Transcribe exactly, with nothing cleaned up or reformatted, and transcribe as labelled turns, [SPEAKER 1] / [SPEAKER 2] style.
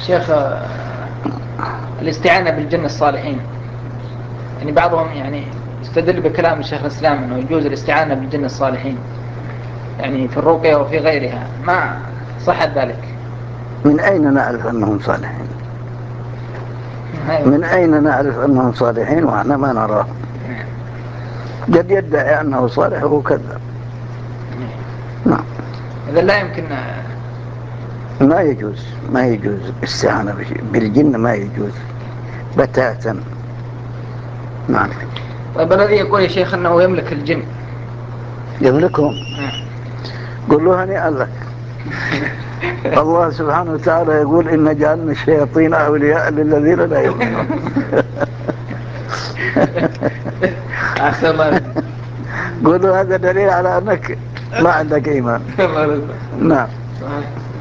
[SPEAKER 1] شيخ الاستعانة بالجن الصالحين، يعني بعضهم يعني استدل بكلام الشيخ الإسلام أنه يجوز الاستعانة بالجن الصالحين يعني في الرقية وفي غيرها، ما صحت ذلك؟
[SPEAKER 2] من أين نعرف أنهم صالحين؟ من أين نعرف أنهم صالحين وإحنا ما نراهم؟ قد يدعي أنه صالح وهو كذب. نعم.
[SPEAKER 1] إذا لا يمكن،
[SPEAKER 2] ما يجوز ما يجوز استعانة بالجن، ما يجوز بتاتا. نعم.
[SPEAKER 1] طيب الذي يقول يا شيخ أنه يملك الجن،
[SPEAKER 2] يملكهم؟ قل له هنيئا لك. الله سبحانه وتعالى يقول إن جعلنا الشياطين أولياء للذين لا يؤمنون. قل له هذا دليل على أنك ما عندك إيمان. نعم.